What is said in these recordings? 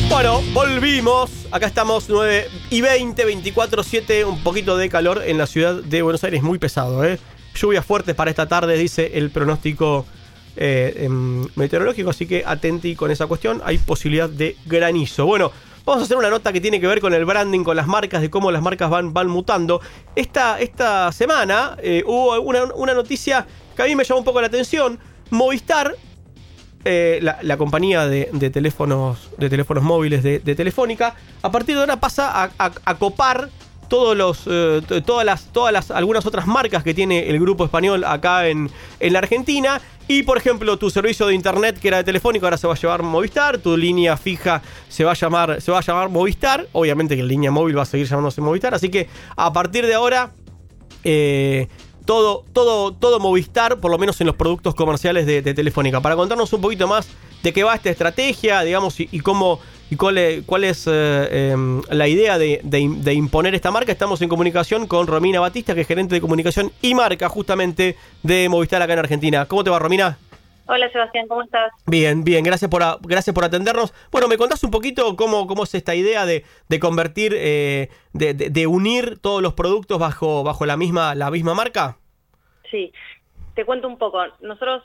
Bueno, volvimos. Acá estamos 9:20, 24/7, un poquito de calor en la ciudad de Buenos Aires, muy pesado, ¿eh? Lluvias fuertes para esta tarde, dice el pronóstico meteorológico, así que atenti con esa cuestión. Hay posibilidad de granizo. Bueno, vamos a hacer una nota que tiene que ver con el branding, con las marcas, de cómo las marcas van mutando. Esta semana hubo una noticia que a mí me llamó un poco la atención. Movistar, la compañía de teléfonos móviles de Telefónica, a partir de ahora pasa a copar algunas otras marcas que tiene el grupo español acá en la Argentina. Y por ejemplo, tu servicio de internet que era de Telefónica ahora se va a llamar Movistar, tu línea fija se va a llamar Movistar. Obviamente que la línea móvil va a seguir llamándose Movistar, así que a partir de ahora todo Movistar, por lo menos en los productos comerciales de Telefónica. Para contarnos un poquito más de qué va esta estrategia, digamos, y cuál es la idea de imponer esta marca, estamos en comunicación con Romina Batista, que es gerente de comunicación y marca justamente de Movistar acá en Argentina. ¿Cómo te va, Romina? Hola, Sebastián, ¿cómo estás? Bien, gracias por atendernos. Bueno, ¿me contás un poquito cómo es esta idea de convertir, de unir todos los productos bajo la misma marca? Sí, te cuento un poco. Nosotros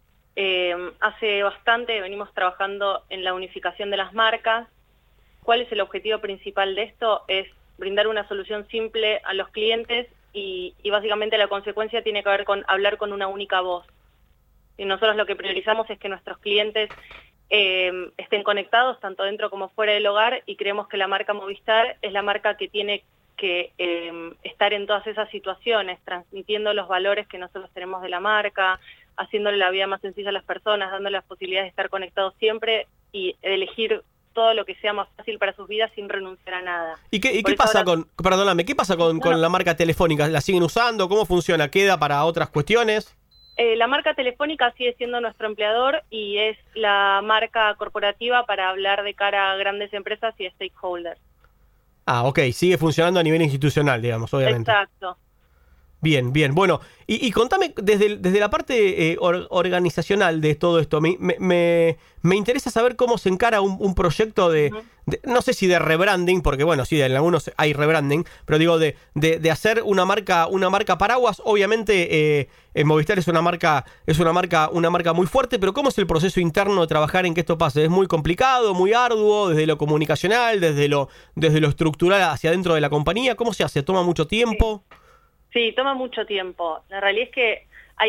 hace bastante venimos trabajando en la unificación de las marcas. ¿Cuál es el objetivo principal de esto? Es brindar una solución simple a los clientes y básicamente la consecuencia tiene que ver con hablar con una única voz. Y nosotros lo que priorizamos es que nuestros clientes estén conectados tanto dentro como fuera del hogar, y creemos que la marca Movistar es la marca que tiene que estar en todas esas situaciones, transmitiendo los valores que nosotros tenemos de la marca, haciéndole la vida más sencilla a las personas, dándole la posibilidad de estar conectados siempre y elegir todo lo que sea más fácil para sus vidas sin renunciar a nada. ¿Y qué pasa con la marca Telefónica? ¿La siguen usando? ¿Cómo funciona? ¿Queda para otras cuestiones? La marca Telefónica sigue siendo nuestro empleador y es la marca corporativa para hablar de cara a grandes empresas y stakeholders. Ah, ok, sigue funcionando a nivel institucional, digamos, obviamente. Exacto. Bien. Bueno, y contame desde la parte organizacional de todo esto. Me interesa saber cómo se encara un proyecto no sé si de rebranding, porque bueno, sí, en algunos hay rebranding, pero digo de hacer una marca paraguas. Obviamente Movistar es una marca muy fuerte, pero ¿cómo es el proceso interno de trabajar en que esto pase? ¿Es muy complicado, muy arduo, desde lo comunicacional, desde lo estructural hacia adentro de la compañía? ¿Cómo se hace? ¿Toma mucho tiempo? Sí, toma mucho tiempo. La realidad es que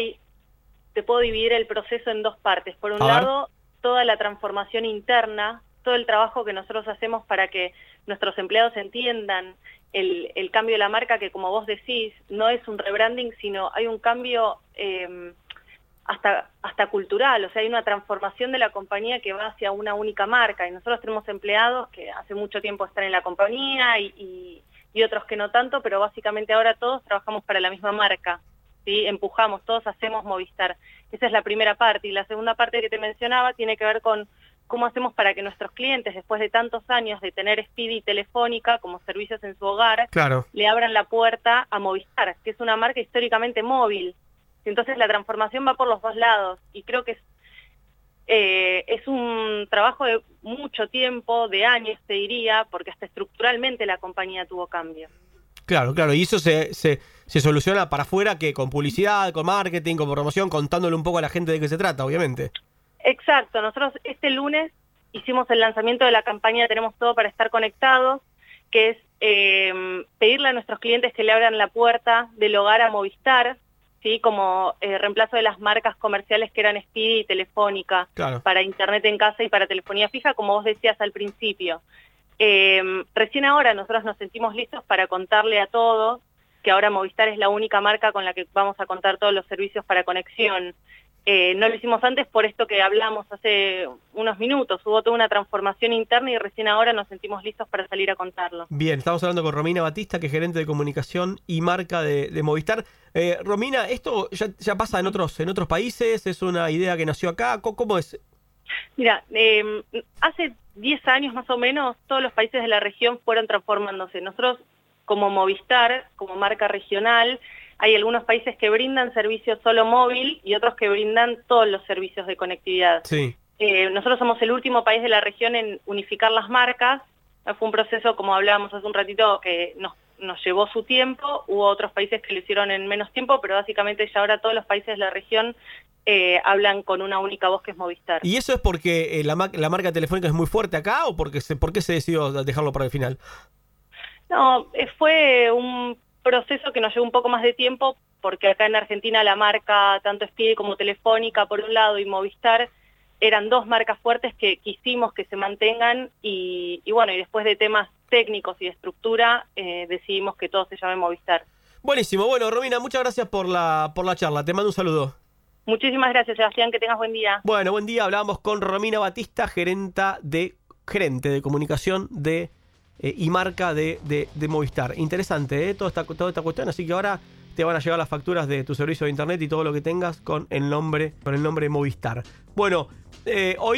te puedo dividir el proceso en dos partes. Por un lado, toda la transformación interna, todo el trabajo que nosotros hacemos para que nuestros empleados entiendan el cambio de la marca, que como vos decís, no es un rebranding, sino hay un cambio hasta cultural. O sea, hay una transformación de la compañía que va hacia una única marca. Y nosotros tenemos empleados que hace mucho tiempo están en la compañía y otros que no tanto, pero básicamente ahora todos trabajamos para la misma marca, ¿sí? Empujamos, todos hacemos Movistar. Esa es la primera parte. Y la segunda parte que te mencionaba tiene que ver con cómo hacemos para que nuestros clientes, después de tantos años de tener Speedy y Telefónica como servicios en su hogar, claro, le abran la puerta a Movistar, que es una marca históricamente móvil. Entonces la transformación va por los dos lados, y creo que es un trabajo de mucho tiempo, de años te diría, porque hasta estructuralmente la compañía tuvo cambio. Claro, y eso se soluciona para afuera, que con publicidad, con marketing, con promoción, contándole un poco a la gente de qué se trata, obviamente. Exacto, nosotros este lunes hicimos el lanzamiento de la campaña Tenemos Todo para Estar Conectados, que es pedirle a nuestros clientes que le abran la puerta del hogar a Movistar, ¿sí? Como reemplazo de las marcas comerciales que eran Speedy y Telefónica, claro, para internet en casa y para telefonía fija, como vos decías al principio. Recién ahora nosotros nos sentimos listos para contarle a todos que ahora Movistar es la única marca con la que vamos a contar todos los servicios para conexión. No lo hicimos antes por esto que hablamos hace unos minutos. Hubo toda una transformación interna y recién ahora nos sentimos listos para salir a contarlo. Bien, estamos hablando con Romina Batista, que es gerente de comunicación y marca de Movistar. Romina, ¿esto ya pasa en otros países? ¿Es una idea que nació acá? ¿Cómo es? Mira, hace 10 años más o menos todos los países de la región fueron transformándose. Nosotros como Movistar, como marca regional, hay algunos países que brindan servicios solo móvil y otros que brindan todos los servicios de conectividad. Sí. nosotros somos el último país de la región en unificar las marcas. Fue un proceso, como hablábamos hace un ratito, que nos llevó su tiempo. Hubo otros países que lo hicieron en menos tiempo, pero básicamente ya ahora todos los países de la región hablan con una única voz, que es Movistar. ¿Y eso es porque la marca telefónica es muy fuerte acá o por qué se decidió dejarlo para el final? No, fue un proceso que nos llevó un poco más de tiempo, porque acá en Argentina la marca, tanto Speedy como Telefónica por un lado y Movistar, eran dos marcas fuertes que quisimos que se mantengan y bueno, y después de temas técnicos y de estructura, decidimos que todo se llame Movistar. Buenísimo. Bueno, Romina, muchas gracias por la charla. Te mando un saludo. Muchísimas gracias, Sebastián, que tengas buen día. Bueno, buen día. Hablábamos con Romina Batista, gerente de comunicación y marca de Movistar. Interesante, toda esta cuestión. Así que ahora te van a llegar las facturas de tu servicio de internet y todo lo que tengas con el nombre Movistar. Bueno, hoy